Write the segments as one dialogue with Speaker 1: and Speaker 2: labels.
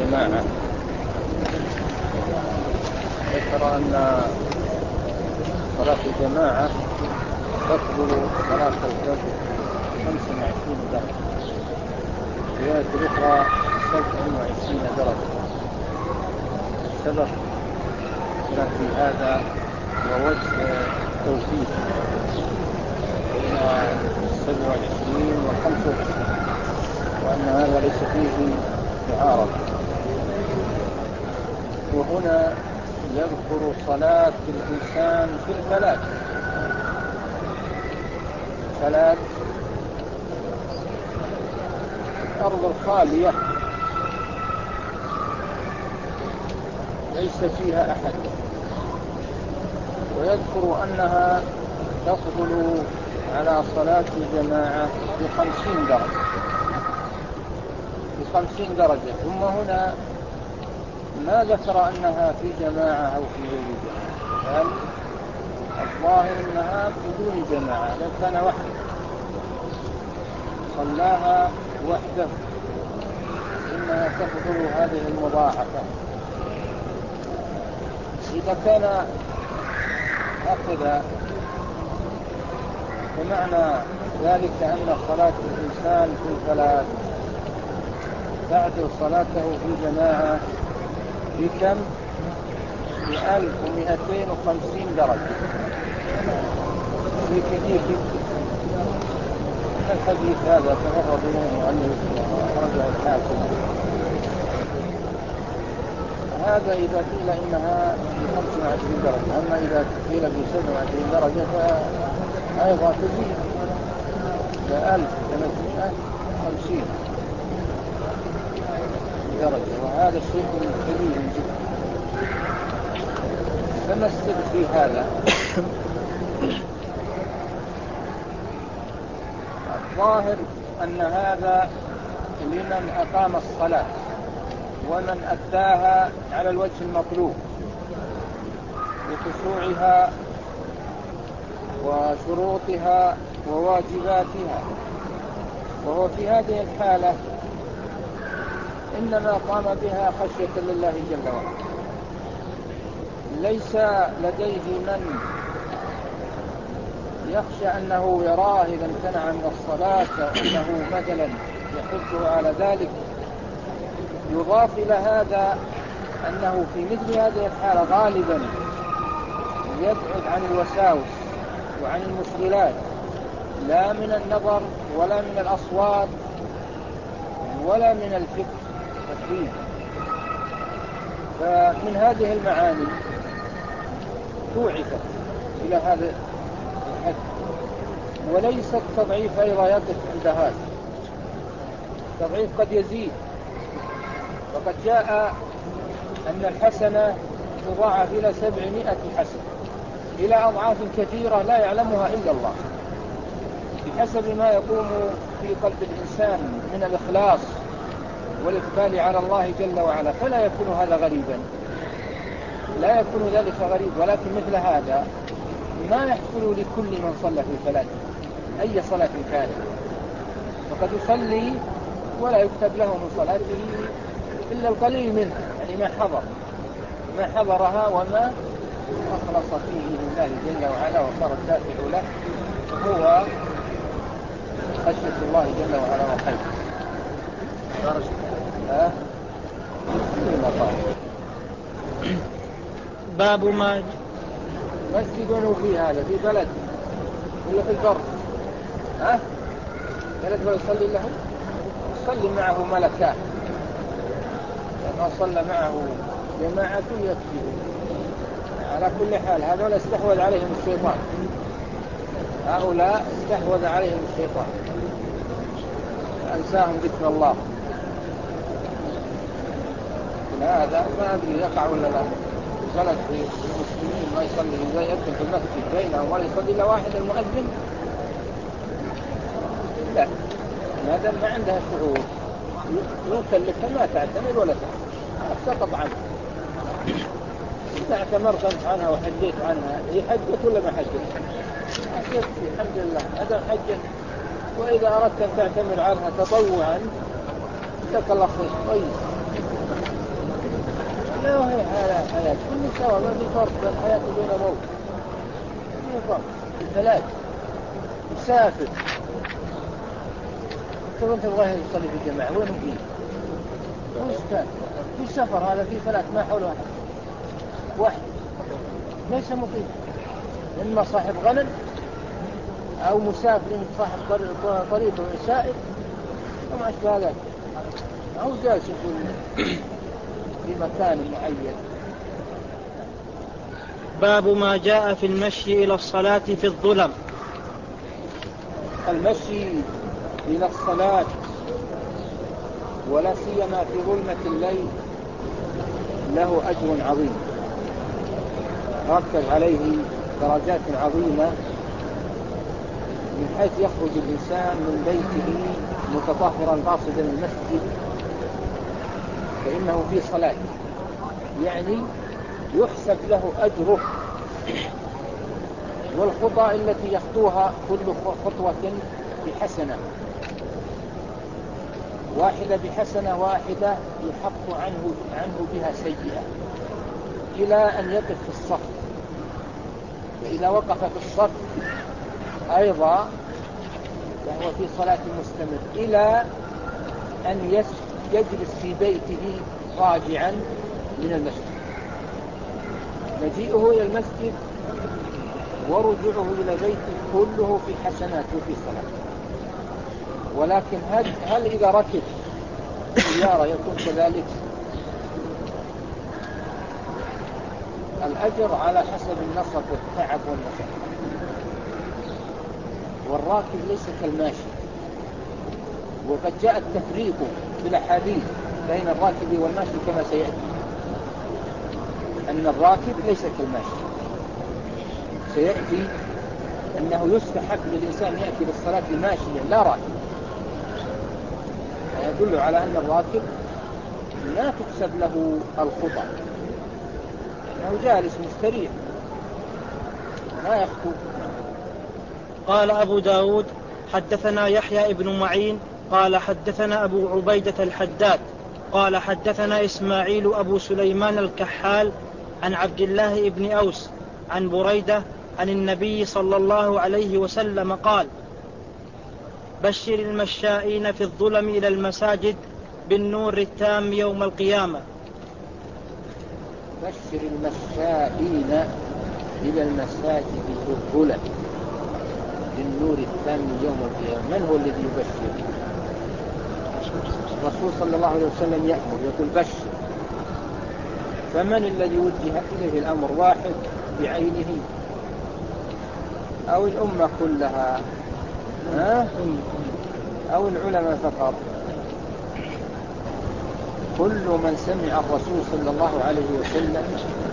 Speaker 1: الجماعة. ذكر أن صلاة الجماعة تقبل صلاة الفجر 25 درجة، رواية الأخرى 27 درجة. السبب في هذا ووجه توفيق بين 27 و 25، وأن هذا ليس فيه معارضة. وهنا يذكر صلاة الإنسان في الفلاة الأرض الخالية ليس فيها أحد، ويذكر أنها تفضل على صلاة الجماعة ب50 درجة. ثم هنا ما ذكر أنها في جماعة أو في غير جماعة، بل الظاهر أنها بدون جماعة، لو كان وحده صلاها وحده إنها تفضل هذه المضاعفة. إذا كان هكذا فمعنى ذلك أن صلاة الإنسان في الفلاة تعدل صلاته في جماعة بكم؟ ب1250 درجة، في كثير جدا. الحديث هذا تفرد به المؤلف ورجع الحاكم. هذا إذا قيل إنها ب25 درجة، أما إذا قيل ب27 درجة فأيضا تزيد إلى 1350 درجة، وهذا شيء كبير جدا. فنستدل في هذا. الظاهر أن هذا لمن أقام الصلاة ومن أداها على الوجه المطلوب بخشوعها وشروطها وواجباتها، وهو في هذه الحالة إنما قام بها خشية لله جل وعلا. ليس لديه من يخشى أنه يراه إذا امتنع من الصلاة أو أنه مثلا يحثه على ذلك. يضاف إلى هذا أنه في مثل هذه الحالة غالبا يبعد عن الوساوس وعن المشغلات، لا من النظر ولا من الأصوات ولا من الفكر والدين. فمن هذه المعاني توعفت إلى هذا الحد. وليس التضعيف أيضا يقف عند هذا، التضعيف قد يزيد، وقد جاء أن الحسنة تضاعف إلى 700 حسنة، إلى أضعاف كثيرة لا يعلمها إلا الله، بحسب ما يقوم في قلب الإنسان من الإخلاص والإقبال على الله جل وعلا. فلا يكون هذا غريبا، لا يكون ذلك غريب. ولكن مثل هذا ما يحصل لكل من صلى في الفلاة أي صلاة كانت، فقد يصلي ولا يكتب له من صلاته إلا القليل منها، يعني ما حضرها وما أخلص فيه لله جل وعلا، وصار الدافع له هو خشية الله جل وعلا وخيره.
Speaker 2: باب ما
Speaker 1: مسجد في هذا في بلد ولا في البر، بلد ويصلي له، يصلي معه ملكان، لما صلى معه جماعة يكفي. على كل حال هؤلاء استحوذ عليهم الشيطان، هؤلاء استحوذ عليهم الشيطان أنساهم ذكر الله. هذا ما أدري يقع ولا لا. بلد في المسلمين ما يصلي إذا يدخل في المسجد بينهم ولا يصلي إلا واحد المؤذن، لا، هذا ما عندها شعور، يكلفها ما تعتمر ولا سقط عنها. إذا اعتمرت أنت عنها وحجيت عنها، هي حجت ولا ما حجت؟ حجت الحمد لله، هذا حجت. وإذا أردت أن تعتمر عنها تطوعا جزاك الله خير، طيب. لا هي حياة كل سوا، ما في فرق بين حياة وبين موت، ما في فرق. الثلاث يسافر وانت تبغاه يصلي في الجماعة وين فيه؟ وش كان؟ في السفر هذا في ثلاث ما حول واحد ليس مقيم، إما صاحب غنم أو مسافر صاحب طريق وسائر وما أشبه ذلك، أو جالس يقول في مكان معين.
Speaker 2: باب ما جاء في المشي إلى الصلاة في الظلم.
Speaker 1: المشي إلى الصلاة ولا سيما في ظلمة الليل له أجر عظيم، رتب عليه درجات عظيمة، من حيث يخرج الإنسان من بيته متطهرا قاصدا المسجد فإنه في صلاة، يعني يحسب له أجره، والخطى التي يخطوها كل خطوة بحسنة واحدة، بحسنة واحدة يحط عنه بها سيئة إلى أن يقف في الصف. فإذا وقف في الصف أيضا وهو في صلاة مستمر إلى أن يجلس في بيته راجعا من المسجد. مجيئه إلى المسجد ورجوعه إلى بيته كله في حسنات وفي صلاة. ولكن هل إذا ركب سيارة يكون كذلك؟ الأجر على حسب النصب والتعب والمشقة، والراكب ليس كالماشي. وقد جاء التفريق في الأحاديث بين الراكب والماشي كما سيأتي، أن الراكب ليس كالماشي. سيأتي أنه يستحب للإنسان يأتي بالصلاة ماشيا لا راكب، يدل على أن الراكب لا تكسب له الخطأ، أنه جالس مستريح لا يخطو.
Speaker 2: قال أبو داود حدثنا يحيى ابن معين قال حدثنا أبو عبيدة الحداد قال حدثنا إسماعيل أبو سليمان الكحال عن عبد الله بن أوس عن بريدة عن النبي صلى الله عليه وسلم قال: بشر المشائين في الظلم إلى المساجد بالنور التام يوم القيامة.
Speaker 1: بشر المشائين إلى المساجد في الظلم بالنور التام يوم القيامة. من هو الذي يبشر؟ الرسول صلى الله عليه وسلم يأمر يقول بشر، فمن الذي وجه إليه الأمر؟ واحد بعينه أو الأمة كلها أو العلماء فقط؟ كل من سمع الرسول صلى الله عليه وسلم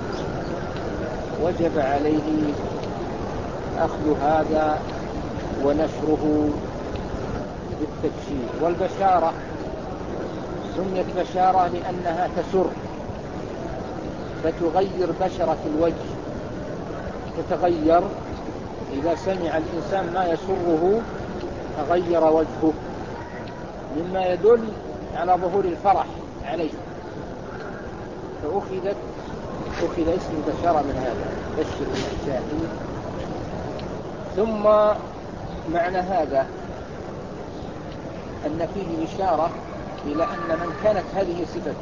Speaker 1: وجب عليه أخذ هذا ونشره بالتبشير. والبشارة سميت بشارة لأنها تسر، فتغير بشرة الوجه، تتغير. إذا سمع الإنسان ما يسره تغير وجهه، مما يدل على ظهور الفرح عليه، فأخذ اسم بشارة من هذا، بشر المشائين. ثم معنى هذا أن فيه إشارة إلى أن من كانت هذه صفته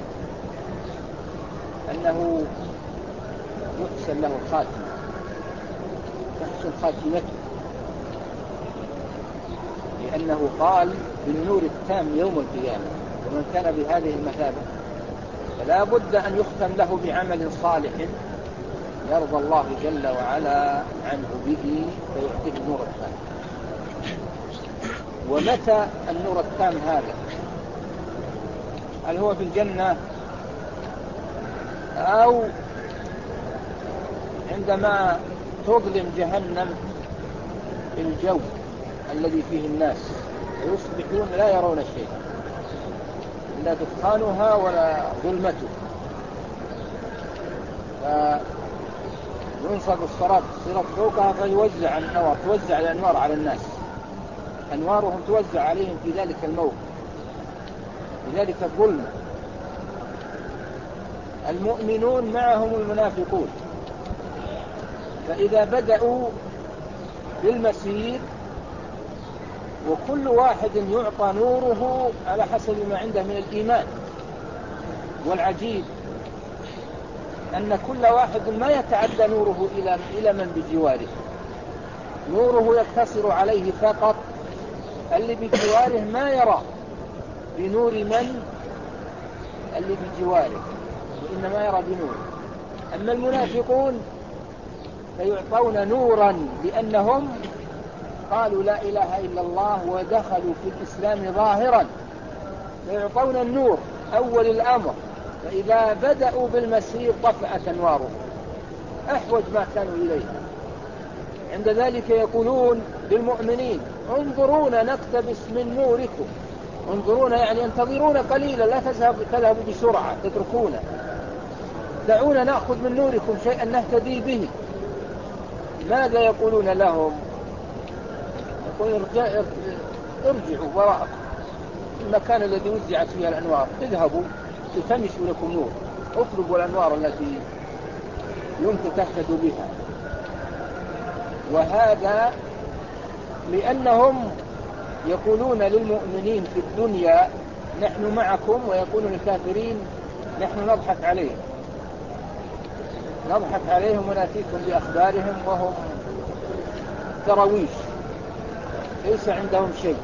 Speaker 1: أنه يحسن له الخاتمة، تحسن خاتمته، لأنه قال بالنور التام يوم القيامة. ومن كان بهذه المثابة فلا بد أن يختم له بعمل صالح يرضى الله جل وعلا عنه به فيعطيه النور التام. ومتى النور التام هذا؟ هل هو في الجنة أو عندما تظلم جهنم الجو الذي فيه الناس ويصبحون لا يرون شيء إلا دخانها ولا ظلمته، فينصب الصراط فوقها فيوزع الأنوار، توزع الأنوار على الناس، أنوارهم توزع عليهم في ذلك الموقف، في ذلك الظلم. المؤمنون معهم المنافقون، فإذا بدأوا بالمسير وكل واحد يعطى نوره على حسب ما عنده من الإيمان. والعجيب أن كل واحد ما يتعدى نوره إلى من بجواره، نوره يقتصر عليه فقط، اللي بجواره ما يرى بنور من اللي بجواره، وإنما يرى بنور. أما المنافقون فيعطون نورا لأنهم قالوا لا إله إلا الله ودخلوا في الإسلام ظاهرا، فيعطون النور أول الأمر، فإذا بدأوا بالمسير طفأت أنواره أحوج ما كانوا إليه. عند ذلك يقولون للمؤمنين انظرونا نقتبس من نوركم، انظرونا يعني انتظرونا قليلا، لا تذهبوا بسرعة تتركونا، دعونا نأخذ من نوركم شيئا نهتدي به. ماذا يقولون لهم؟ يقول ارجعوا وراءكم المكان الذي وزعت فيها الأنوار، اذهبوا التمسوا لكم نور، اطلبوا الأنوار التي يمكن تهتدوا بها. وهذا لأنهم يقولون للمؤمنين في الدنيا نحن معكم، ويقولون للكافرين نحن نضحك عليهم ونأتيكم بأخبارهم وهم درويش ليس عندهم شيء،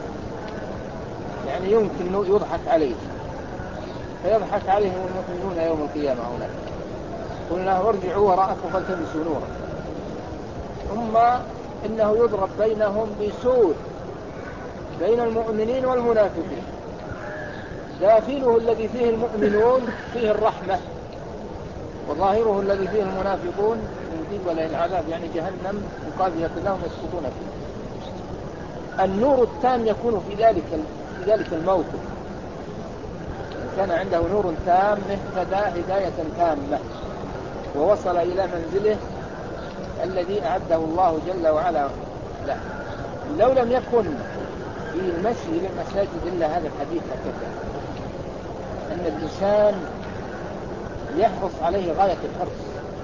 Speaker 1: يعني يمكن يضحك عليه، فيضحك عليهم المؤمنون يوم القيامة هناك. قلنا ارجعوا وراءكم فالتمسوا نورا، ثم إنه يضرب بينهم بسور بين المؤمنين والمنافقين، داخله الذي فيه المؤمنون فيه الرحمة، وظاهره الذي فيه المنافقون من قبل العذاب، يعني جهنم مقابلة لهم يسقطون فيه. النور التام يكون في ذلك الموقف، كان عنده نور تام اهتدى هداية تامة ووصل إلى منزله الذي أعده الله جل وعلا له. لو لم يكن في المشي إلى المساجد إلا هذا الحديث هكذا، أن الإنسان يحرص عليه غاية الحرص.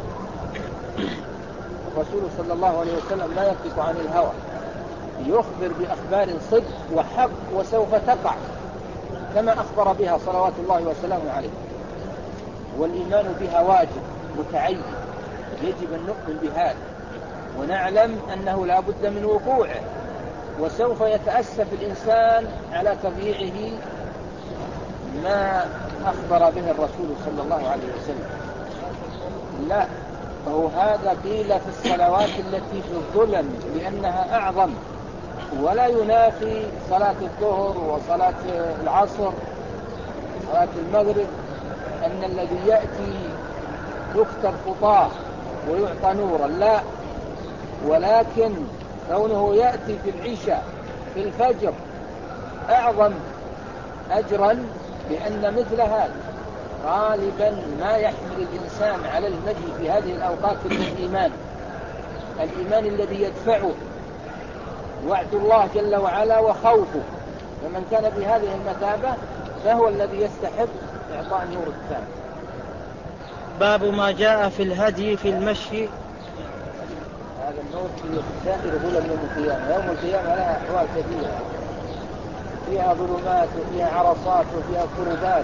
Speaker 1: الرسول صلى الله عليه وسلم لا ينطق عن الهوى، يخبر بأخبار صدق وحق وسوف تقع كما أخبر بها صلوات الله وسلامه عليه، والإيمان بها واجب متعين، يجب أن نؤمن بهذا ونعلم أنه لا بد من وقوعه، وسوف يتأسف الإنسان على تضييعه ما أخبر به الرسول صلى الله عليه وسلم. لا، فهو هذا قيل في الصلوات التي في الظلم لأنها أعظم، ولا ينافي صلاة الظهر وصلاة العصر وصلاة المغرب أن الذي يأتي يكتب خطاه ويعطى نورا، لا، ولكن كونه يأتي في العشاء في الفجر أعظم أجرا، لأن مثل هذا غالبا ما يحمل الإنسان على المجيء في هذه الأوقات من الإيمان الذي يدفعه وعد الله جل وعلا وخوفه، فمن كان بهذه المثابة فهو الذي يستحق إعطاء النور التام.
Speaker 2: باب ما جاء في الهدي في المشي.
Speaker 1: هذا النور في سائر ظلم يوم القيامة. يوم القيامة لها أحوال كثيرة، فيها ظلمات وفيها عرصات وفيها كربات،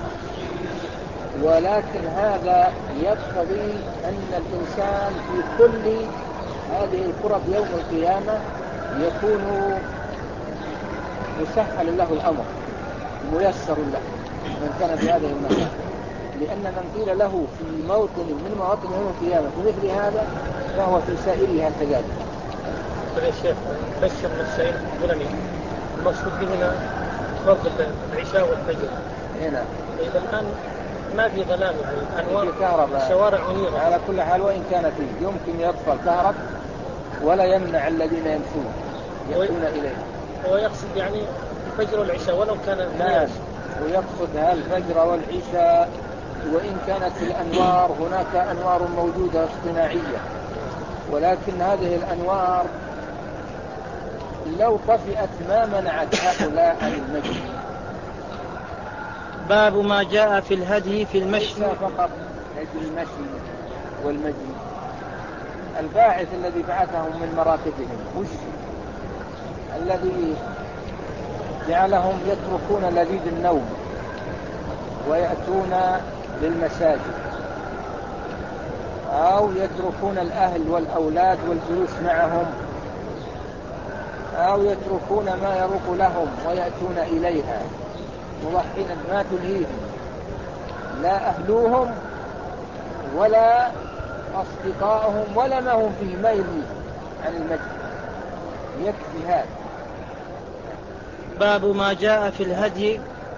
Speaker 1: ولكن هذا يقتضي أن الإنسان في كل هذه الكرب يوم القيامة يكون مسهل له الأمر ميسر له من كان بهذه المكان، لأن من قيل له في موطن من مواطن يوم القيامة في مثل هذا فهو في سائرها كذلك.
Speaker 3: يا شيخ فسر للسائل الظلمي المقصود به هنا فضل العشاء والفجر.
Speaker 1: هنا
Speaker 3: إذا الآن ما في ظلام، يعني أنوار
Speaker 1: كهرباء،
Speaker 3: الشوارع منيرة
Speaker 1: على كل حال وإن كان فيه يمكن يطفى الكهرباء ولا يمنع الذين يمشون إليه.
Speaker 3: هو يقصد يعني الفجر والعشاء ولو كان
Speaker 1: نعم، ويقصد الفجر والعشاء، وإن كانت الأنوار هناك أنوار موجودة اصطناعية، ولكن هذه الأنوار لو طفئت ما منعت هؤلاء عن المشي.
Speaker 2: باب ما جاء في الهدي في المشي.
Speaker 1: ليس فقط موعد المشي والمجيء. الباعث الذي بعثهم من مراكبهم وش الذي جعلهم يتركون لذيذ النوم ويأتون للمساجد، أو يتركون الأهل والأولاد والجلوس معهم، أو يتركون ما يروق لهم ويأتون إليها مضحين ما تلهيهم لا أهلوهم ولا أصدقائهم ولا ما هم فيه ميل عن المسجد. يكفي هذا.
Speaker 2: باب ما جاء في الهدي.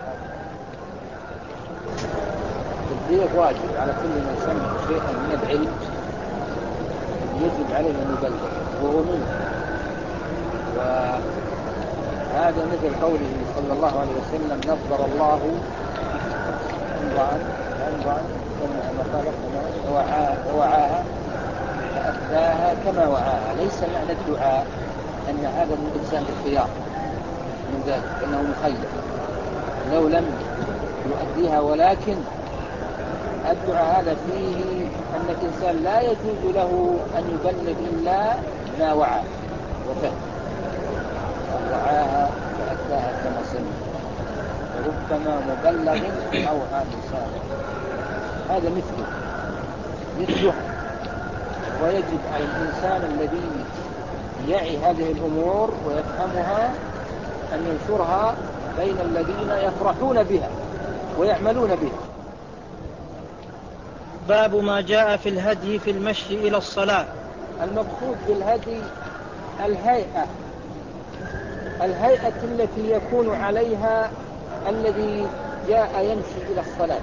Speaker 1: التبليغ واجب على كل من سمع شيئا من العلم، يجب عليه أن يبلغ وهو منه. وهذا مثل قوله صلى الله عليه وسلم: نظر الله امرأ ووعاها فأخذاها كما وعاها. ليس معنى الدعاء أن هذا من الإنسان بالخيار من ذلك، أنه مخير لو لم يؤديها، ولكن الدعاء هذا فيه أن الإنسان لا يجوز له أن يبلغ إلا ما وعى وفهم. وعاها فأداها كما سمع، وربما مبلغ أو إنسان. هذا مثله. ويجب على الإنسان الذي يعي هذه الأمور ويفهمها أن ينشرها بين الذين يفرحون بها ويعملون بها.
Speaker 2: باب ما جاء في الهدي في المشي إلى الصلاة.
Speaker 1: المقصود بالهدي الهيئة التي يكون عليها الذي جاء يمشي إلى الصلاة،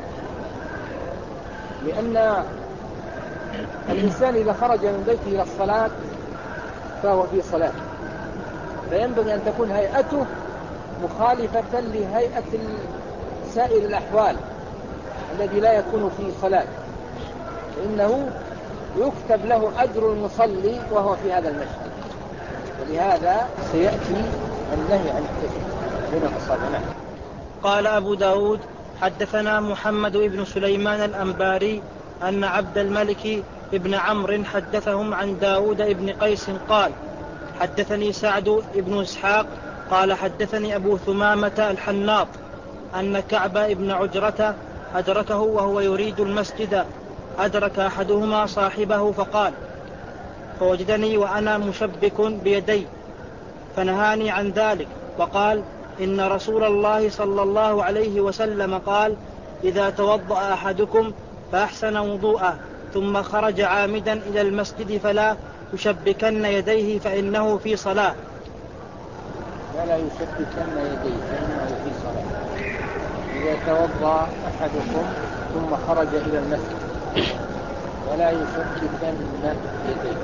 Speaker 1: لأن الإنسان إذا خرج من بيته إلى الصلاة فهو في صلاة، فينبغي أن تكون هيئته مخالفة لهيئة سائر الأحوال الذي لا يكون في صلاة، فإنه يكتب له أجر المصلي وهو في هذا المشهد. ولهذا سيأتي النهي عن التشبيه بين الأصابع.
Speaker 2: قال أبو داود: حدثنا محمد بن سليمان الأنباري أن عبد الملك بن عمرو حدثهم عن داود بن قيس قال: حدثني سعد بن إسحاق قال: حدثني أبو ثمامة الحناط أن كعب بن عجرة أدركه وهو يريد المسجد، أدرك أحدهما صاحبه فقال: فوجدني وأنا مشبك بيدي فنهاني عن ذلك، وقال: إن رسول الله صلى الله عليه وسلم قال: إذا توضأ أحدكم فأحسن وضوءه ثم خرج عامدا إلى المسجد فلا يشبكن يديه فإنه في صلاة.
Speaker 1: ولا يشبكن يديه فإنه في صلاة. إذا توضأ أحدكم ثم خرج إلى المسجد ولا يشبكن يديه.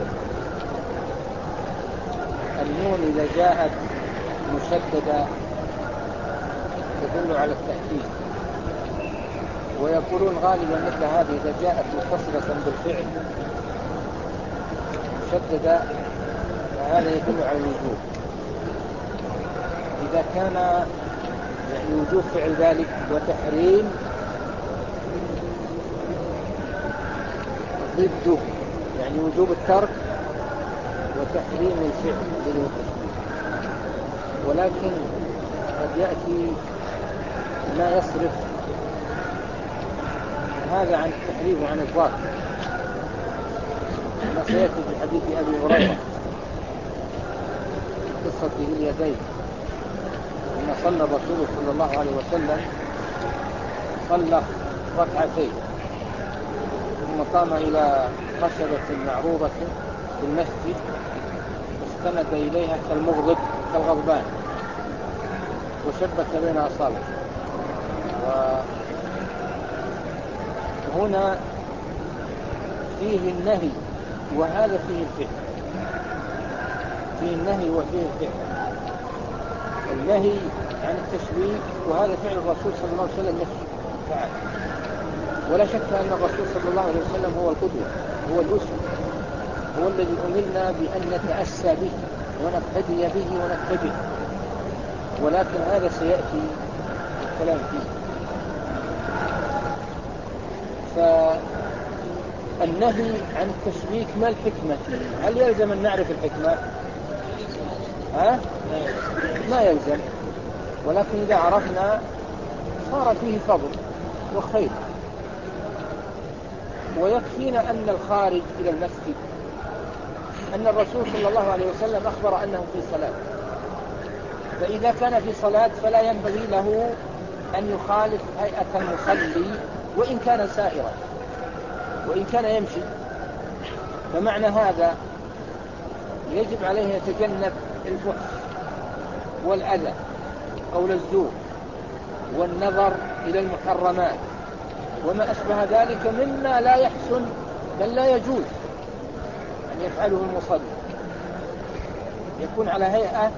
Speaker 1: النون إذا جاءت مشددة تدل على التأكيد، ويقولون غالبا مثل هذه إذا جاءت متصلة بالفعل مشددة فهذا يدل على الوجوب. إذا كان يعني وجوب فعل ذلك وتحريم ضده، يعني وجوب الترك وتحريم الفعل بدون التشبيه. ولكن قد يأتي ما يصرف هذا عن التحريم وعن الظاهر، كما سيأتي في حديث أبي هريرة قصة اليدين، لما صلى الرسول صلى الله عليه وسلم صلى ركعتين ثم قام إلى خشبة معروضة في المسجد واستند إليها كالمغضب كالغضبان وشبك بين أصابعه. وهنا فيه النهي وهذا فيه الفعل، فيه النهي وفيه الفعل. النهي عن التشبيه وهذا فعل الرسول صلى الله عليه وسلم نفسه فعل، ولا شك أن الرسول صلى الله عليه وسلم هو القدوة، هو الأسوة، هو الذي أمرنا بأن نتأسى به ونقتدي به ونتبعه، ولكن هذا سيأتي الكلام فيه. النهي عن التشبيك ما الحكمة؟ هل يلزم أن نعرف الحكمة؟ ما يلزم، ولكن إذا عرفنا صار فيه فضل وخير. ويكفينا أن الخارج إلى المسجد أن الرسول صلى الله عليه وسلم أخبر أنه في صلاة، فإذا كان في صلاة فلا ينبغي له أن يخالف هيئة المصلي وإن كان سائرا وإن كان يمشي. فمعنى هذا يجب عليه يتجنب الفحش والأذى، قول الزور، والنظر إلى المحرمات وما أشبه ذلك مما لا يحسن بل لا يجوز أن يفعله المصلي. يكون على هيئة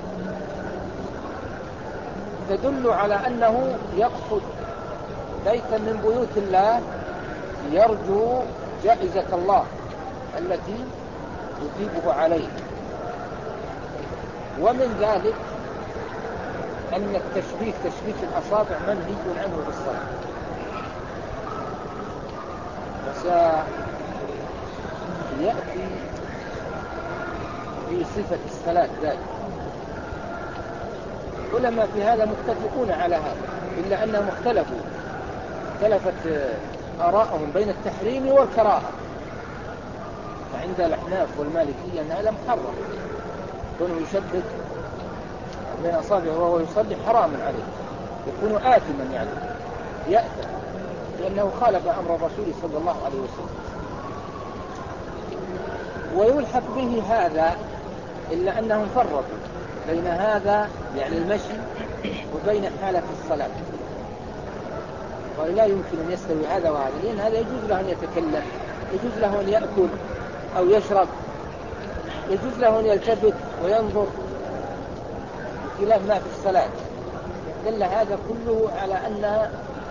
Speaker 1: تدل على أنه يقصد بيتا من بيوت الله يرجو جائزة الله التي يثيبه عليه. ومن ذلك أن التشبيك، تشبيك الأصابع، منهي عنه بالصلاة. سيأتي في صفة الصلاة ذلك. العلماء في هذا متفقون على هذا، إلا أنهم اختلفت آراءهم بين التحريم والكراهة. فعند الأحناف والمالكية أن هذا محرم، كونه يشبك بين أصابعه وهو يصلي حرام عليه، يكون آثما، يعني يأثم لأنه خالف أمر الرسول صلى الله عليه وسلم. ويلحق به هذا إلا أنهم فرقوا بين هذا يعني المشي وبين حالة الصلاة، قال لا يمكن أن يستوي هذا وهذا، لأن هذا يجوز له أن يتكلم، يجوز له أن يأكل أو يشرب، يجوز له أن يلتفت وينظر، بخلاف ما في الصلاة. دل هذا كله على أن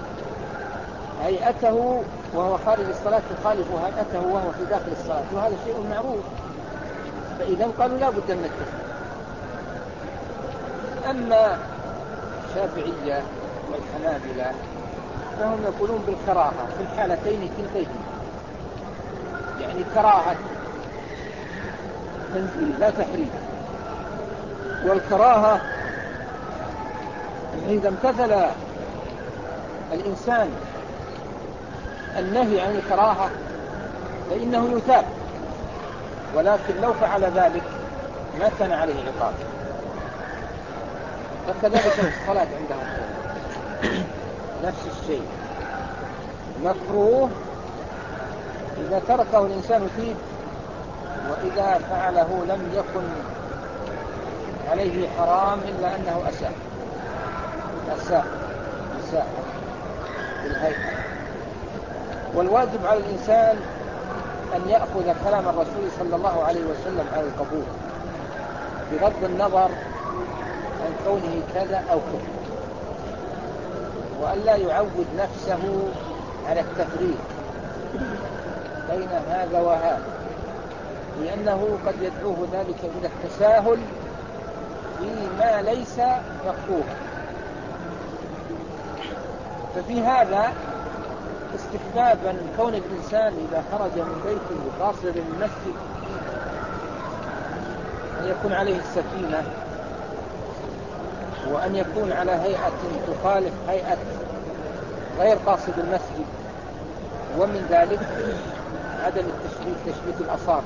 Speaker 1: هيئته وهو خارج الصلاة تخالف هيئته وهو في داخل الصلاة، وهذا شيء معروف. فإذا قالوا لا بد من التفريق. أما الشافعية والحنابلة فهم يقولون بالكراهة في الحالتين كلتيهما، يعني كراهة تنزيل لا تحريم. والكراهة إذا امتثل الإنسان النهي عن الكراهة فإنه يثاب، ولكن لو فعل ذلك ما كان عليه عقاب. فكذلك الصلاة عندهم نفس الشيء، مكروه إذا تركه الإنسان فيه، وإذا فعله لم يكن عليه حرام إلا أنه أساء بالهيئة. والواجب على الإنسان أن يأخذ كلام الرسول صلى الله عليه وسلم على القبول بغض النظر عن كونه كذا أو كذا، وأن لا يعود نفسه على التفريق بين هذا وهذا، لأنه قد يدعوه ذلك إلى التساهل فيما ليس مكروها. ففي هذا استحبابا كون الإنسان إذا خرج من بيته قاصدا المسجد أن يكون عليه السكينة، وأن يكون على هيئة تخالف هيئة غير قاصد المسجد. ومن ذلك عدم التشبيك، تشبيك الأصابع.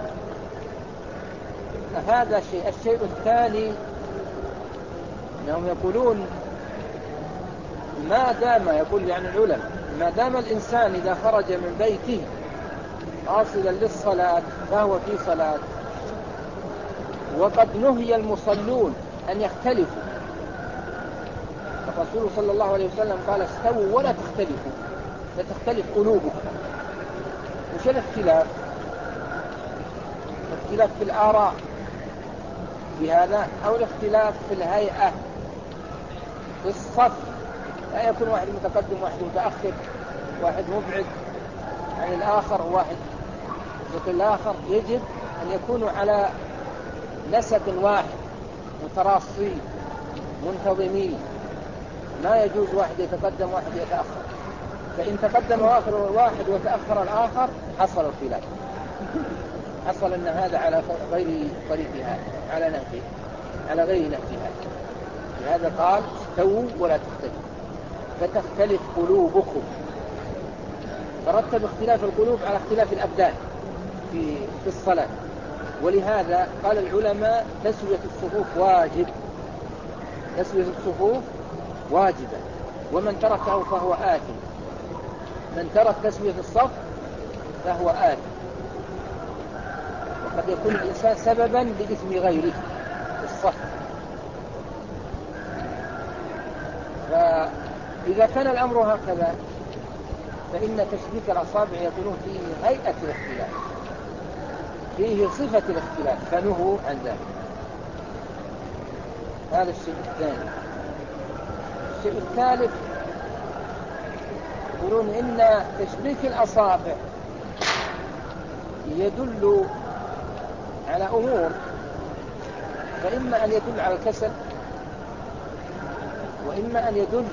Speaker 1: هذا شيء. الشيء الثاني أنهم يقولون ما دام، يقول يعني العلماء، ما دام الإنسان إذا خرج من بيته قاصدا للصلاة فهو في صلاة، وقد نهي المصلون أن يختلفوا. الرسول صلى الله عليه وسلم قال استووا ولا تختلفوا فتختلف قلوبكم. وش الاختلاف؟ الاختلاف في الآراء في هذا، أو الاختلاف في الهيئة في الصف، لا يكون واحد متقدم واحد متأخر، واحد مبعد عن الآخر وواحد مثل الآخر. يجب أن يكونوا على نسق واحد متراصين منتظمين، ما يجوز واحد يتقدم واحد يتأخر. فإن تقدم آخر واحد وتأخر الآخر حصل الخلاف، حصل أن هذا على غير طريق هذا، على نهجه، على غير نهج هذا. لهذا قال استووا ولا تختلفوا فتختلف قلوبكم، فرتب اختلاف القلوب على اختلاف الأبدان في الصلاة. ولهذا قال العلماء تسوية الصفوف واجب، تسوية الصفوف واجبة، ومن تركه فهو آثم، من ترك تسوية الصف فهو آثم، وقد يكون الإنسان سببا لإثم غيره في الصف. فإذا كان الأمر هكذا فإن تشبيك الأصابع يكون فيه هيئة الاختلاف، فيه صفة الاختلاف، فنهوا عن ذلك. هذا الشيء الثاني. الشيء الثالث يقولون إن تشبيك الأصابع يدل على أمور، فإما أن يدل على الكسل، وإما أن يدل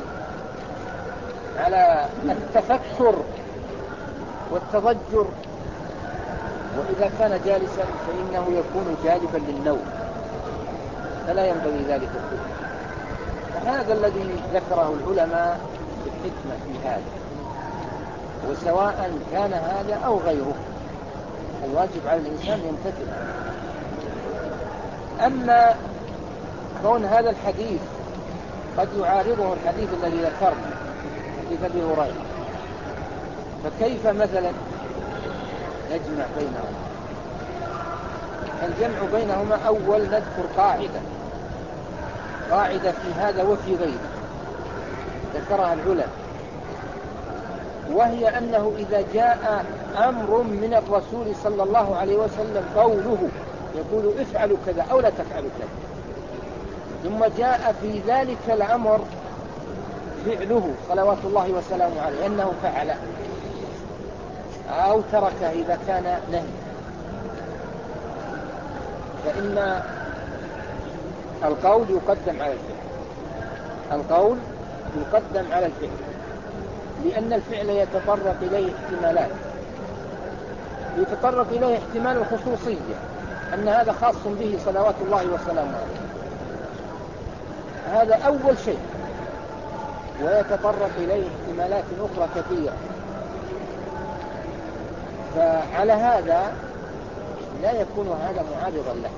Speaker 1: على التفكر والتضجر، وإذا كان جالسا فإنه يكون جالبا للنوم، فلا ينبغي ذلك كله. فهذا الذي ذكره العلماء بالحكمة في هذا، وسواء كان هذا أو غيره الواجب على الإنسان يمتثل. أما كون هذا الحديث قد يعارضه الحديث الذي ذكرنا حديث أبي هريرة، فكيف مثلا نجمع بينهما؟ الجمع بينهما أول نذكر قاعدة في هذا وفي غيره ذكرها العلماء، وهي أنه إذا جاء أمر من الرسول صلى الله عليه وسلم قوله يقول افعلوا كذا أو لا تفعلوا كذا، ثم جاء في ذلك الأمر فعله صلوات الله وسلامه عليه أنه فعل أو تركه إذا كان نهي، فإن القول يقدم على الفعل، القول يقدم على الفعل، لأن الفعل يتطرق إليه احتمالات، يتطرق إليه احتمال الخصوصية أن هذا خاص به صلوات الله وسلامه عليه، هذا أول شيء، ويتطرق إليه احتمالات أخرى كثيرة. فعلى هذا لا يكون هذا معارضا له،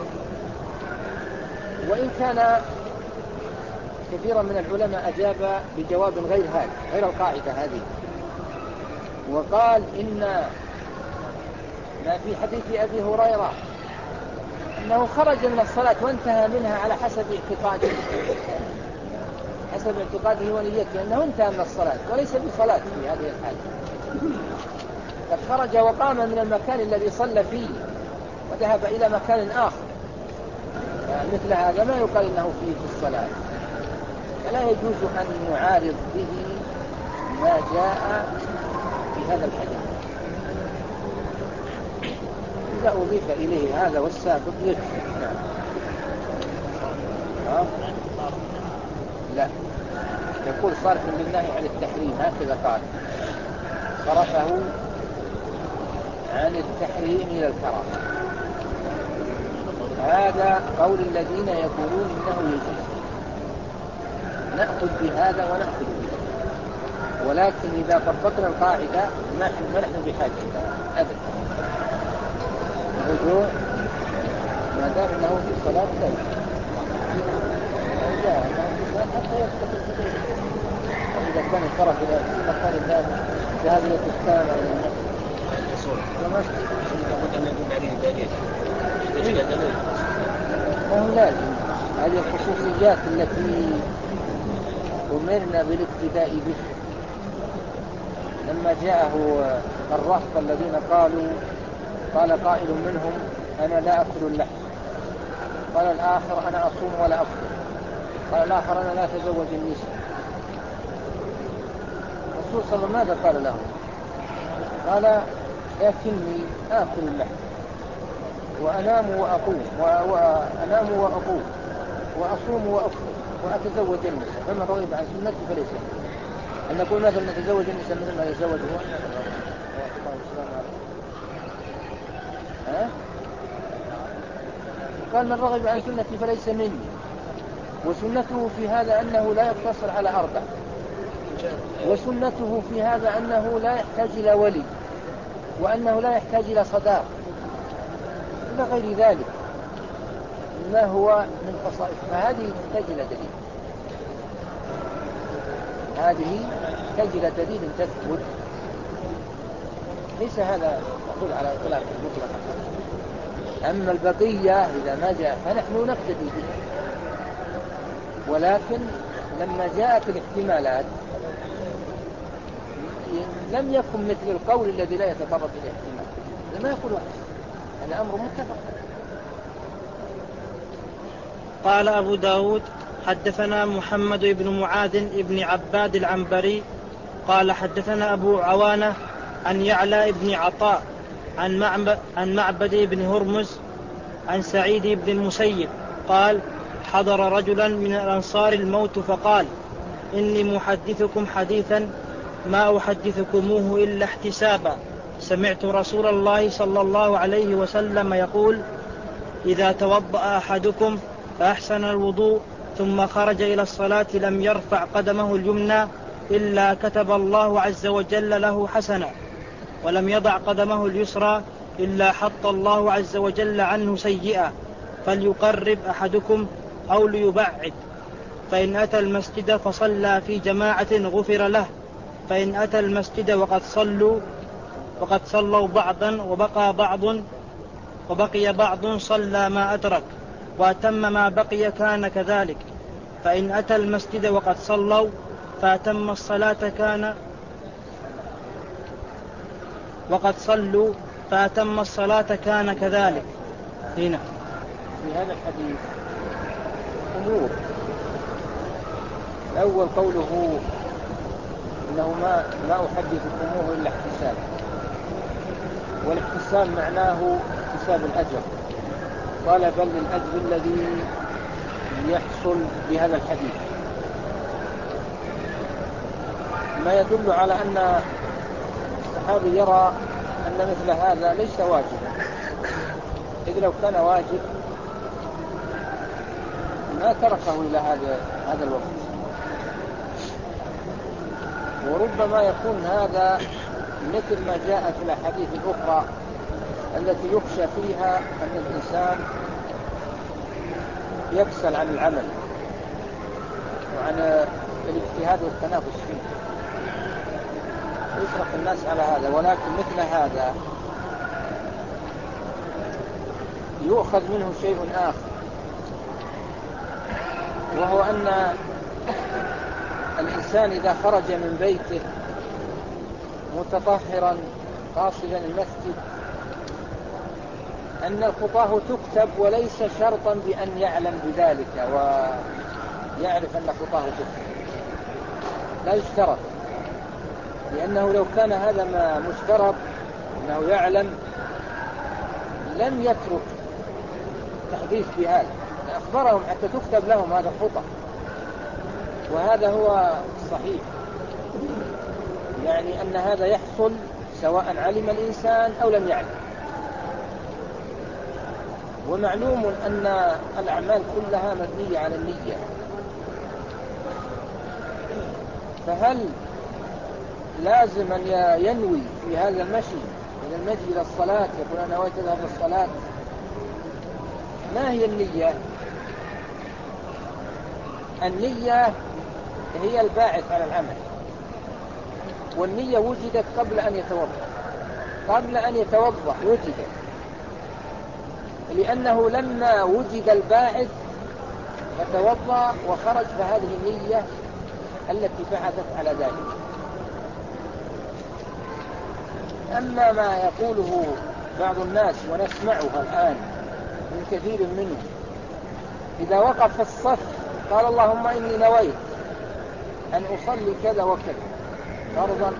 Speaker 1: وإن كان كثيرا من العلماء أجاب بجواب غير هذا، غير القاعدة هذه، وقال إن ما في حديث أبي هريرة أنه خرج من الصلاة وانتهى منها على حسب اعتقاده، حسب اعتقاده ونيته أنه انتهى من الصلاة وليس بصلاة في هذه الحالة، قد خرج وقام من المكان الذي صلى فيه وذهب إلى مكان آخر، مثل هذا ما يقال إنه فيه في الصلاة، فلا يجوز أن نعارض به ما جاء في هذا الحديث. إذا أضيف إليه هذا والسابق يكفي. لا، يقول صرف للنهي عن التحريم، هكذا قال، صرفه عن التحريم إلى الكراهة. هذا قول الذين يقولون إنه يجوز، نأخذ بهذا ونأخذ بهذا، ولكن إذا طبقنا القاعدة ما نحن بحاجة أبدا. الرجوع ما دام أنه في الصلاة لا حتى يفتح الحدود، إذا كان انصرف إلى مكان ذهب إلى التسكان أو إلى المسجد لابد أن يكون عليه دليل، ما هو لازم. هذه الخصوصيات التي أمرنا بالاقتداء به. لما جاءه الرهط الذين قال قائل منهم أنا لا أكل اللحم، قال الآخر أنا أصوم ولا أفطر، قال الآخر أنا لا أتزوج النساء. الرسول صلى الله عليه وسلم ماذا قال لهم؟ قال لكني آكل اللحم وأنام وأقوم وأصوم وأفطر وأتزوج النساء، فمن رغب عن سنتي فليس مني. أن نقول مثلا نتزوج النساء مثل ما يتزوج هو. قال من رغب عن سنتي فليس مني. وسنته في هذا أنه لا يقتصر على 4. وسنته في هذا أنه لا يحتاج إلى ولي، وأنه لا يحتاج إلى صداق إلى غير ذلك ما هو من خصائص. فهذه تحتاج إلى دليل، هذه تحتاج إلى دليل تثبت. ليس هذا نقول على إطلاق مطلقا. أما البقية إذا ما جاء فنحن نقتدي به. ولكن لما جاءت الاحتمالات لم يكن مثل القول الذي لا يتطرق إلى احتمال. لما يقول واحد هذا أمر متفق.
Speaker 2: قال أبو داود حدثنا محمد بن معاذ بن عباد العنبري قال حدثنا أبو عوانة عن يعلى بن عطاء عن معبد بن هرمز عن سعيد بن المسيب قال حضر رجلا من الأنصار الموت فقال إني محدثكم حديثا ما أحدثكموه إلا احتسابا. سمعت رسول الله صلى الله عليه وسلم يقول إذا توضأ أحدكم فأحسن الوضوء ثم خرج إلى الصلاة لم يرفع قدمه اليمنى إلا كتب الله عز وجل له حسنة، ولم يضع قدمه اليسرى إلا حط الله عز وجل عنه سيئة. فليقرب أحدكم أو ليبعد. فإن أتى المسجد فصلى في جماعة غفر له، فإن أتى المسجد وقد صلوا بعضا وبقي بعض صلى ما أدرك وأتم ما بقي كان كذلك. فإن أتى المسجد وقد صلوا فأتم الصلاة كان كذلك. هنا
Speaker 1: في هذا الحديث أمور. الأول قوله إنه ما أحدثكموه إلا احتساب. والاحتساب معناه احتساب الأجر طلبا للأجر الذي يحصل بهذا الحديث، ما يدل على أن الصحابي يرى أن مثل هذا ليس واجبا، إذ لو كان واجب ما تركه إلى هذا الوقت. وربما يكون هذا مثل ما جاء في الأحاديث الأخرى التي يخشى فيها أن الإنسان يكسل عن العمل وعن الاجتهاد والتنافس فيه ويشرف الناس على هذا. ولكن مثل هذا يؤخذ منه شيء آخر، وهو أن الإنسان إذا خرج من بيته متطهرا قاصدا المسجد أن الخطاه تكتب، وليس شرطا بأن يعلم بذلك ويعرف أن خطاه تكتب، لا يشترط، لأنه لو كان هذا ما مشترط أنه يعلم لم يترك تحديث بهذا، أخبرهم حتى تكتب لهم هذا الخطأ. وهذا هو الصحيح، يعني أن هذا يحصل سواء علم الإنسان أو لم يعلم. ومعلوم أن الأعمال كلها مبنية على النية، فهل لازم أن ينوي في هذا المشي من المسجد إلى الصلاة يقول أنا نويت أذهب للصلاة؟ ما هي النية؟ النية هي الباعث على العمل، والنية وجدت قبل أن يتوضأ وجدت، لأنه لما وجد الباعث فتوضأ وخرج، فهذه النية التي بعثت على ذلك. أما ما يقوله بعض الناس ونسمعها الآن من كثير منهم، إذا وقف في الصف قال اللهم إني نويت أن أصلي كذا وكذا فرضا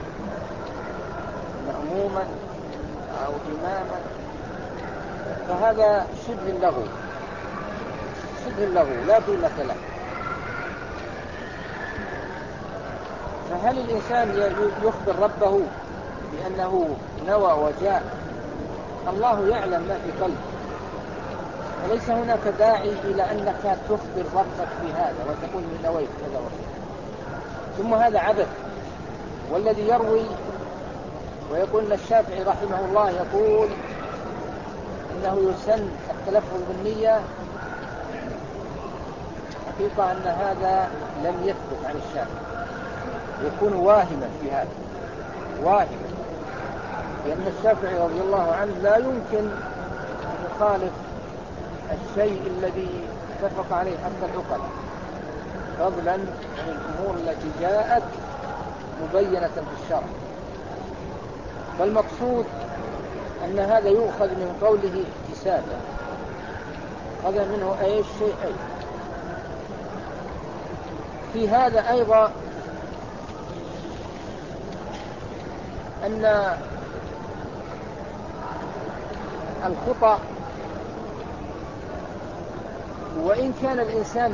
Speaker 1: مأموما أو إماما، فهذا شبه اللغو لا قيمة له. فهل الإنسان يخبر ربه بأنه نوى وجاء؟ الله يعلم ما في قلبه، وليس هناك داعي إلى أنك تخبر ربك بهذا وتقول من نويت كذا وكذا. ثم هذا عبث. والذي يروي ويقول الشافعي رحمه الله يقول إنه يسن التلفظ بالنية، حقيقة أن هذا لم يثبت عن الشافعي، يكون واهما في هذا، واهما، لأن الشافعي رضي الله عنه لا يمكن أن يخالف الشيء الذي اتفق عليه حتى العقلاء، فضلا عن الأمور التي جاءت مبينة في الشرع. فالمقصود أن هذا يؤخذ من قوله اكتسابا، أخذ منه أي شيء. في هذا أيضا أن الخطأ وإن كان الإنسان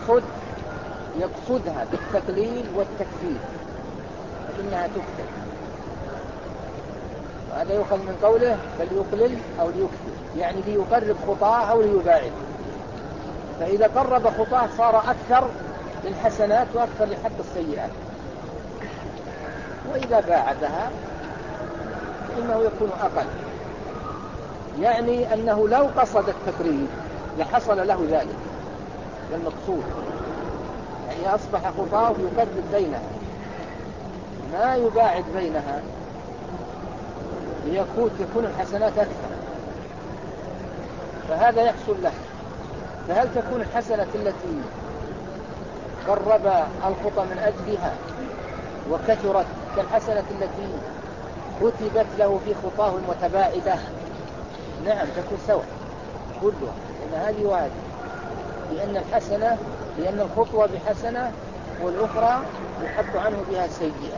Speaker 1: يقصدها بالتقليل والتكثير فإنها تكتب. وهذا يؤخذ من قوله فليقلل أو ليكثر، يعني ليقرب خطاه أو ليباعد. فإذا قرب خطاه صار أكثر للحسنات وأكثر لحق السيئات، وإذا باعدها فإنه يكون أقل. يعني أنه لو قصد التقريب لحصل له ذلك المقصود، يعني أصبح خطاه يقرب بينها ما يباعد بينها تكون الحسنات أكثر، فهذا يحصل له. فهل تكون الحسنة التي قرب الخطى من أجلها وكثرت كالحسنة التي كتبت له في خطاه المتباعدة؟ نعم تكون سواء كلها، لأن هذه وهذه، لأن الخطوة بحسنة والأخرى يحط عنه بها سيئة.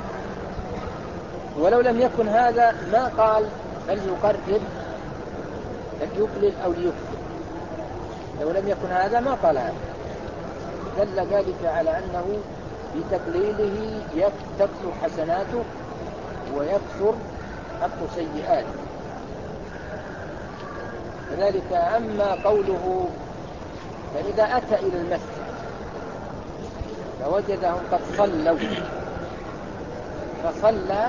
Speaker 1: ولو لم يكن هذا ما قال فليقرب فليقلل أو ليكثر، لو لم يكن هذا ما قال هذا، دل ذلك على أنه بتقليله تكثر حسناته ويكثر حق سيئاته. كذلك أما قوله فإذا أتى إلى المسجد فوجدهم قد صلوا فصلى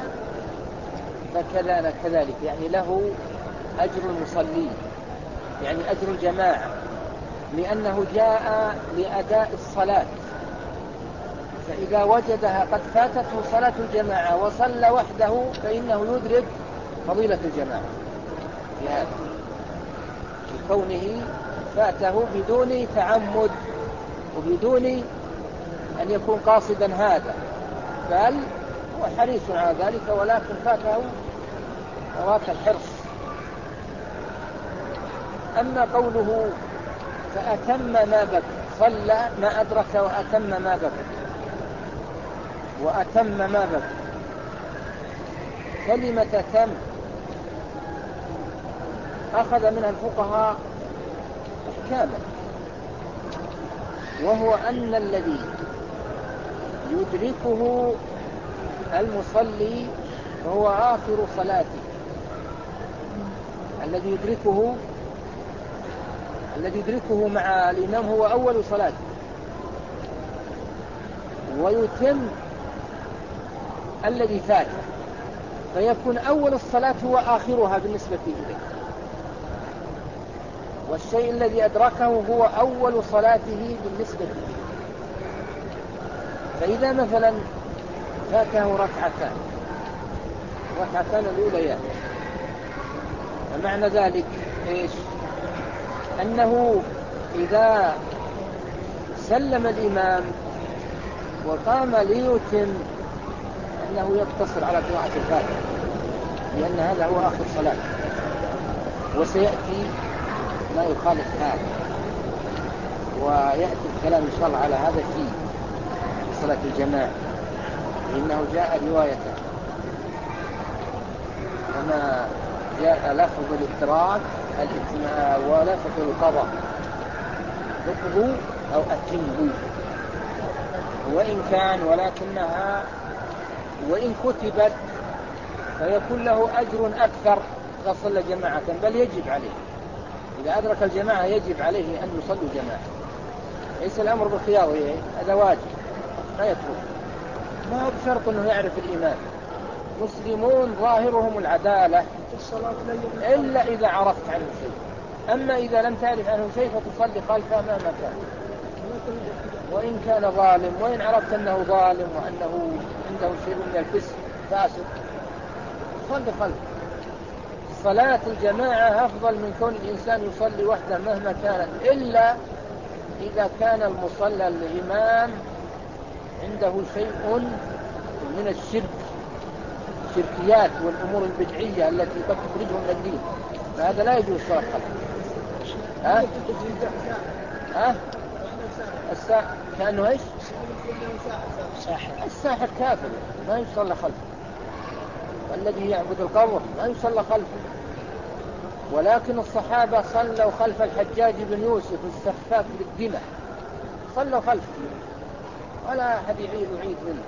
Speaker 1: كذلك، يعني له أجر المصلين، يعني أجر الجماعة، لأنه جاء لأداء الصلاة. فإذا وجدها قد فاتته صلاة الجماعة وصلى وحده فإنه يدرك فضيلة الجماعة في هذا، لكونه فاته بدون تعمد وبدون أن يكون قاصدا هذا، بل هو حريص على ذلك ولكن فاته وراك الحرص. أما قوله فأتم ما بقي، صلى ما أدرك وأتم ما بقي، كلمة تم أخذ منها الفقهاء احكاما، وهو أن الذي يدركه المصلي وهو آخر صلاته، الذي يدركه مع الإمام هو أول صلاته، ويتم الذي فات، فيكون أول الصلاة هو آخرها بالنسبة إليه، والشيء الذي أدركه هو أول صلاته بالنسبة إليه. فإذا مثلا فاته ركعتان الأوليان، ومعنى ذلك إيش؟ أنه إذا سلم الإمام وقام ليتم أنه يقتصر على قراءة الفاتحة، لأن هذا هو آخر صلاة، وسيأتي ما يخالف هذا، ويأتي الكلام إن شاء الله على هذا في صلاة الجماعة، لأنه جاء رواية كما جاء لفظ الإدراك ولفظ القضاء، اقضوا أو أتموا، وإن كان ولكنها وإن كتبت فيكون له أجر أكثر إذا صلى جماعة، بل يجب عليه إذا أدرك الجماعة يجب عليه أن يصلوا جماعة. ليس الأمر بالخيار، هذا واجب لا يترك، ما هو بشرط أنه يعرف الإمام. مسلمون ظاهرهم العدالة إلا إذا عرفت عنه شيء، أما إذا لم تعرف عنه شيء فتصلي خلفه مهما كان وإن كان ظالم، وإن عرفت أنه ظالم وأنه عنده شيء من الفسق فاسد صلي خلفه. صلاة الجماعة أفضل من كون الإنسان يصلي وحده مهما كانت، إلا إذا كان المصلى الإمام عنده شيء من الشركيات والأمور البدعية التي قد تخرجه من الدين، فهذا لا يجوز الصلاة خلفه. كأنه إيش؟ الساحر كافر ما يصلى خلفه، والذي يعبد القبر ما يصلى خلفه. ولكن الصحابة صلوا خلف الحجاج بن يوسف السفاك بالدماء، صلوا خلفه ولا أحد يعيد منه.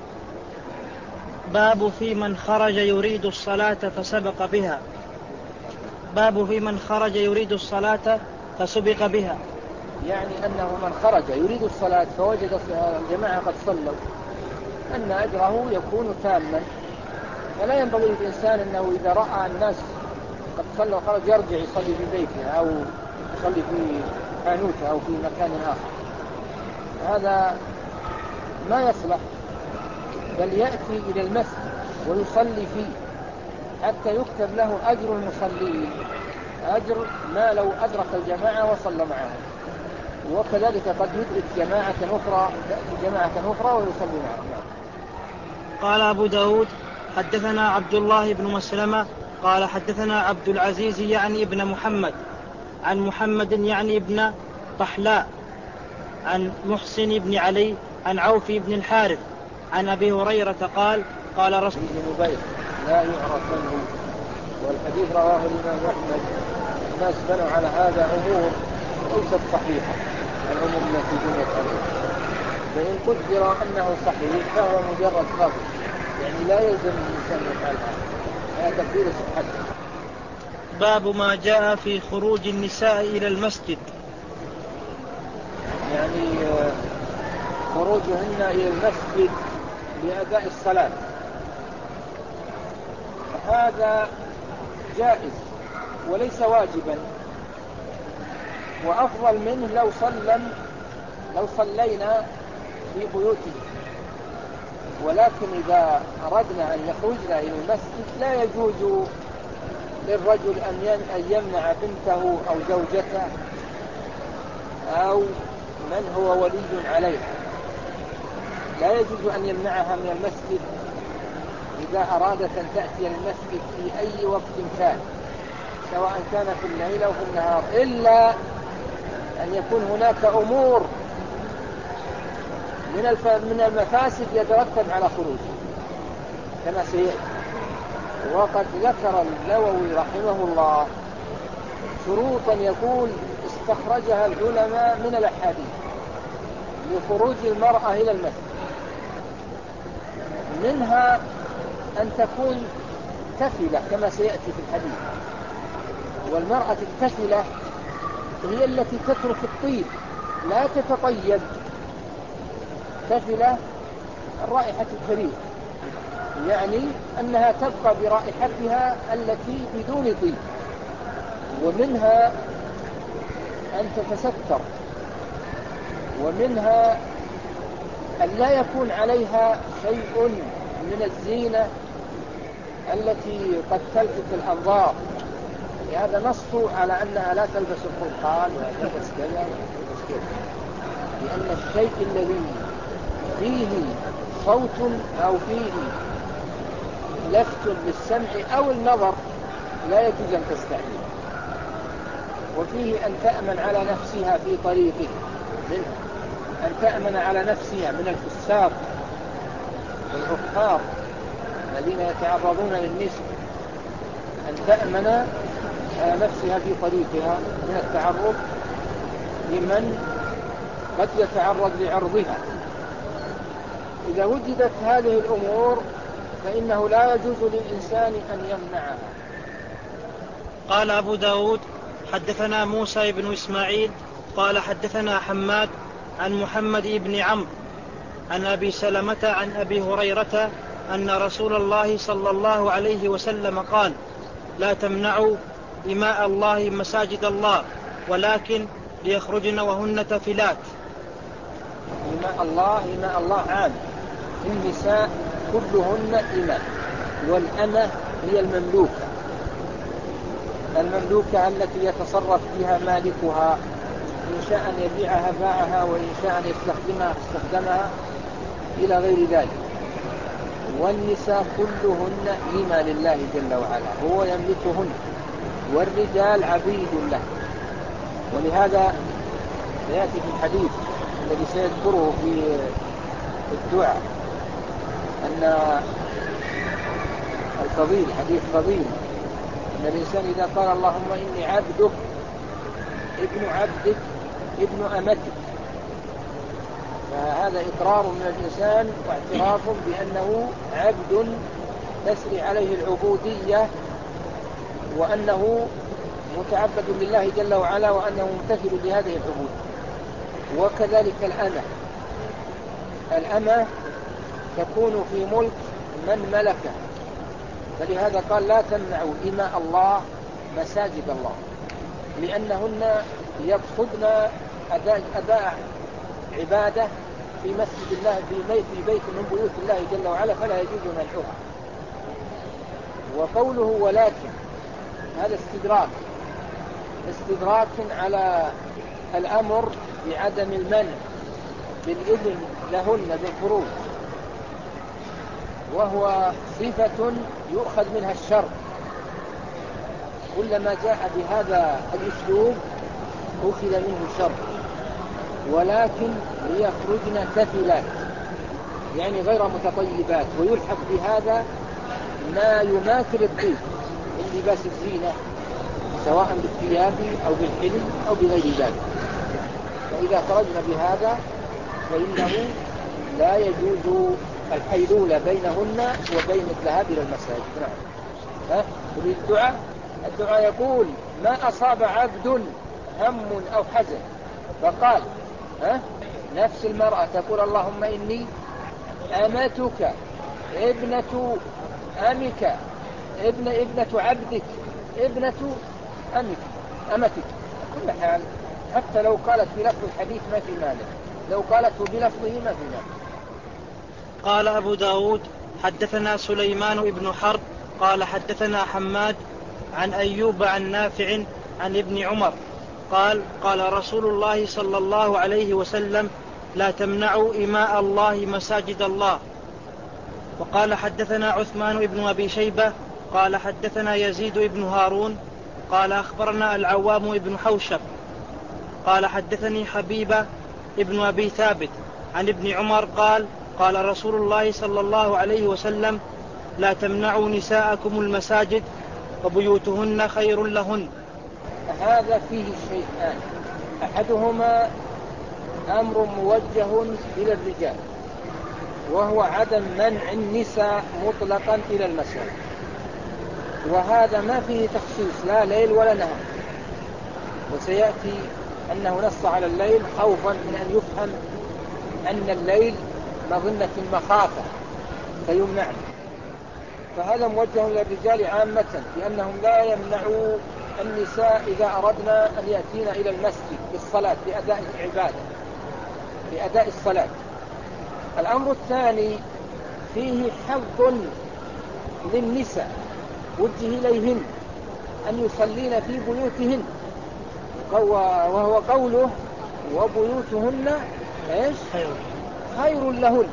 Speaker 2: باب في من خرج يريد الصلاة فسبق بها. باب في من خرج يريد الصلاة فسبق بها،
Speaker 1: يعني أنه من خرج يريد الصلاة فوجد الجماعة قد صلوا أن أجره يكون تاما، فلا ينبغي للإنسان أنه إذا رأى الناس قد صلوا خرج يرجع يصلي في بيته أو يصلي في حانوته أو في مكان آخر، هذا ما يصلح، بل يأتي إلى المسجد ويصلي فيه حتى يكتب له أجر المصلين، أجر ما لو أدرك الجماعة وصلى معهم. وكذلك قد يدرك جماعة أخرى، تأتي جماعة أخرى ويصلي معهم.
Speaker 2: قال أبو داود حدثنا عبد الله بن مسلمة قال حدثنا عبد العزيز يعني ابن محمد عن محمد يعني ابن طحلاء عن محسن بن علي عن عوف بن الحارث عن أبي هريرة قال قال رسول
Speaker 1: الله لا يعرف منه، والحديث رواه الإمام أحمد. الناس بنوا على هذا أمور ليست صحيحة، الأمور التي بنيت عليها، فإن قدر أنه صحيح فهو مجرد خبر، يعني لا يلزم الإنسان يفعل هذا تقدير سبحانه.
Speaker 2: باب ما جاء في خروج النساء إلى المسجد،
Speaker 1: يعني خروجهن إلى المسجد لأداء الصلاة، هذا جائز وليس واجبا، وأفضل منه لو صلينا في بيوتنا. ولكن إذا أردنا أن يخرجنا إلى المسجد لا يجوز للرجل أن يمنع بنته أو زوجته أو من هو ولي عليها، لا يجوز أن يمنعها من المسجد إذا أرادت أن تأتي المسجد في أي وقت كان، سواء كان في الليل أو في النهار، إلا أن يكون هناك أمور من المفاسد يترتب على خروجه كما سيأتي. وقد ذكر النووي رحمه الله شروطا يقول استخرجها العلماء من الأحاديث لخروج المرأة إلى المسجد، منها أن تكون تفلة كما سيأتي في الحديث، والمرأة التفلة هي التي تترك الطيب لا تتطيب، تفلة الرائحة الكريهة، يعني أنها تبقى برائحتها التي بدون طيب. ومنها أن تتستر، ومنها أن لا يكون عليها شيء من الزينة التي قد تلفت الأنظار، هذا نص على أنها لا تلبس القرطان ولا تلبس كذا ولا تلبس كذا، لأن الشيء الذي فيه صوت أو فيه لفت للسمع أو النظر لا يجوز أن تستعمله. وفيه أن تأمن على نفسها في طريقه، منه أن تأمن على نفسها من الفساق والعقار الذين يتعرضون للنسب، أن تأمن على نفسها في طريقها من التعرض لمن قد يتعرض لعرضها، إذا وجدت هذه الأمور فإنه لا يجوز للإنسان أن يمنعها.
Speaker 2: قال أبو داود حدثنا موسى بن إسماعيل قال حدثنا حماد عن محمد بن عمرو عن أبي سلمة عن أبي هريرة أن رسول الله صلى الله عليه وسلم قال لا تمنعوا إماء الله مساجد الله ولكن ليخرجن وهن تفلات.
Speaker 1: إماء الله عام، النساء كلهن إماء، والأمة هي المملوكة التي يتصرف فيها مالكها، إن شاء أن يبيعها باعها، وإن شاء أن يستخدمها استخدمها إلى غير ذلك. والنساء كلهن إماء لله جل وعلا، هو يملكهن، والرجال عبيد له. ولهذا يأتي في الحديث الذي سيذكره في الدعاء أن الفضيل، حديث فضيل، أن الإنسان إذا قال اللهم إني عبدك ابن عبدك ابن أمتك، فهذا إقرار من الإنسان واعتراف بأنه عبد تسري عليه العبودية، وأنه متعبد لله جل وعلا، وأنه ممتثل لهذه العبودية. وكذلك الأمة تكون في ملك من ملكه، فلهذا قال لا تمنعوا إماء الله مساجد الله، لأنهن يقصدن أداء عبادة في مسجد الله، في بيت من بيوت الله جل وعلا، فلا يجوز منعها. وقوله ولكن هذا استدراك على الأمر بعدم المنع بالإذن لهن بالخروج، وهو صفة يؤخذ منها الشر. كلما جاء بهذا الأسلوب أخذ منه شر. ولكن ليخرجن تفلات، يعني غير متطيبات، ويلحق بهذا ما يماثل الطيب من لباس الزينة، سواء بالثياب أو بالحلي أو بغير ذلك. فإذا خرجنا بهذا فإنه لا يجوز الحيلولة بينهن وبين الذهاب إلى المساجد. نعم. الدعاء يقول ما أصاب عبد هم أو حزن فقال نفس المرأة تقول اللهم إني أمتك ابنة أمك ابنة عبدك ابنة أمتك. كل حال حتى لو قالت بلفظ الحديث ما في مانع، لو قالته بلفظه ما في مانع.
Speaker 2: قال أبو داود حدثنا سليمان بن حرب قال حدثنا حماد عن أيوب عن نافع عن ابن عمر قال قال رسول الله صلى الله عليه وسلم لا تمنعوا إماء الله مساجد الله. وقال حدثنا عثمان بن أبي شيبة قال حدثنا يزيد بن هارون قال أخبرنا العوام بن حوشب قال حدثني حبيبة ابن أبي ثابت عن ابن عمر قال قال رسول الله صلى الله عليه وسلم لا تمنعوا نساءكم المساجد وبيوتهن خير لهن.
Speaker 1: هذا فيه شيئان، أحدهما أمر موجه إلى الرجال، وهو عدم منع النساء مطلقا إلى المساجد، وهذا ما فيه تخصيص لا ليل ولا نهار. وسيأتي أنه نص على الليل خوفا من أن يفهم أن الليل مظنة المخافة فيمنعنا. فهذا موجه إلى الرجال عامة، لأنهم لا يمنعوا النساء إذا أردنا أن يأتينا إلى المسجد بالصلاة بأداء العبادة بأداء الصلاة. الأمر الثاني فيه حظ للنساء وجه إليهن أن يصلين في بيوتهن، وهو قوله وبيوتهن إيش؟ خير لهن،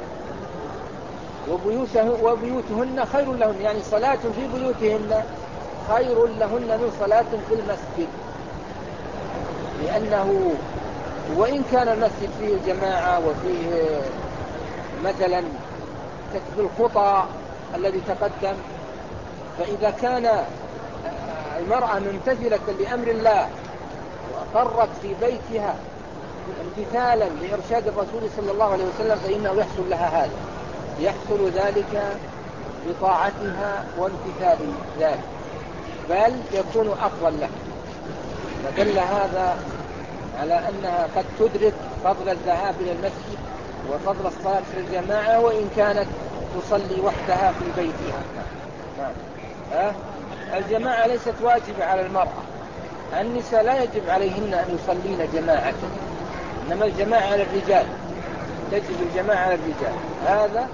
Speaker 1: وبيوتهن خير لهن، يعني صلاة في بيوتهن خير لهن من صلاة في المسجد. لأنه وإن كان المسجد فيه جماعة وفيه مثلا كتب الخطى الذي تقدم، فإذا كان المرأة ممتثلة لأمر الله وأقرت في بيتها امتثالا لإرشاد الرسول صلى الله عليه وسلم فإنه يحصل لها هذا، يحصل ذلك بطاعتها وامتثال ذلك، بل يكون أفضل لها. فدل هذا على أنها قد تدرك فضل الذهاب إلى المسجد وفضل الصلاة في الجماعة وإن كانت تصلي وحدها في بيتها. الجماعة ليست واجبة على المرأة، النساء لا يجب عليهن أن يصلين جماعة، إنما الجماعة على الرجال، تجب الجماعة على الرجال. هذا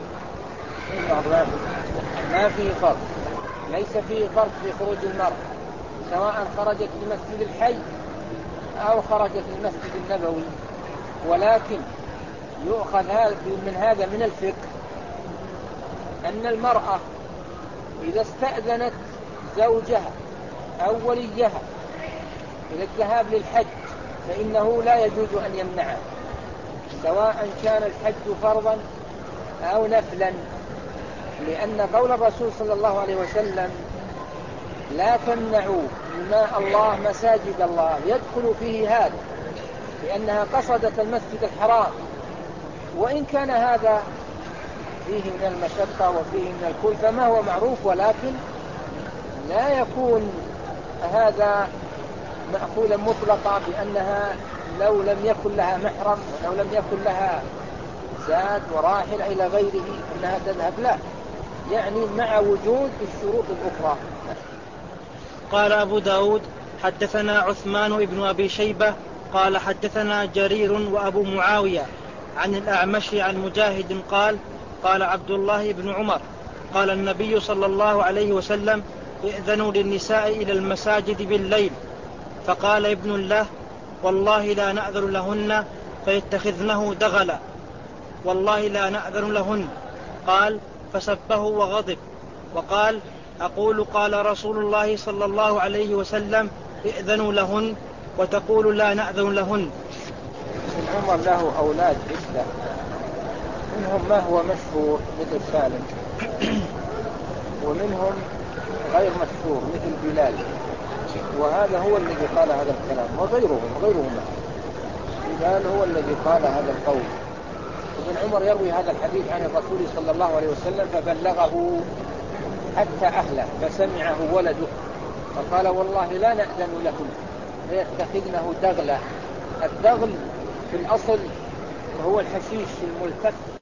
Speaker 1: ما فيه فرق، ليس فيه فرق في خروج المرأة سواء خرجت في مسجد الحي أو خرجت في المسجد النبوي، ولكن يؤخذ من هذا من الفقه أن المرأة إذا استأذنت زوجها أو وليها إلى الذهاب للحج فإنه لا يجوز أن يمنعها، سواء كان الحج فرضا أو نفلا، لأن قول الرسول صلى الله عليه وسلم لا تمنعوا إماء الله مساجد الله يدخل فيه هذا، لأنها قصدت المسجد الحرام، وإن كان هذا فيه من المشقة وفيه من الكلفة ما هو معروف، ولكن لا يكون هذا مأخوذا مطلقا بأنها لو لم يكن لها محرم ولو لم يكن لها زاد وراحل إلى غيره أنها تذهب، لا، يعني مع وجود الشروط الأخرى.
Speaker 2: قال أبو داود حدثنا عثمان بن أبي شيبة قال حدثنا جرير وأبو معاوية عن الأعمش عن مجاهد قال قال عبد الله بن عمر قال النبي صلى الله عليه وسلم ائذنوا للنساء إلى المساجد بالليل، فقال ابن له والله لا نأذن لهن فيتخذنه دغلا، والله لا نأذن لهن. قال فسبه وغضب وقال أقول قال رسول الله صلى الله عليه وسلم ائذنوا لهن وتقول لا نأذن لهن.
Speaker 1: ابن عمر له أولاد عدة، منهم ما هو مشهور مثل سالم ومنهم غير مشهور مثل بلال، وهذا هو الذي قال هذا الكلام، وغيرهما بلال هو الذي قال هذا القول. ابن عمر يروي هذا الحديث عن الرسول صلى الله عليه وسلم فبلغه حتى أهله فسمعه ولده فقال والله لا نأذن لهم فيتخذنه دغلا. الدغل في الأصل هو الحشيش الملتف